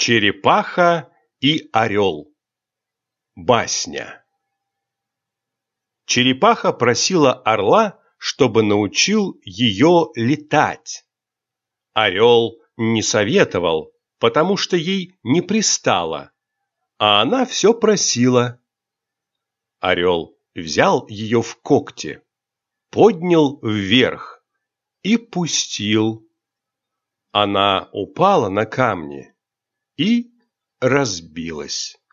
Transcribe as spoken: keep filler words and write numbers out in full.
Черепаха и орел. Басня. Черепаха просила орла, чтобы научил ее летать. Орел не советовал, потому что ей не пристало, а она все просила. Орел взял ее в когти, поднял вверх и пустил. Она упала на камни и разбилась.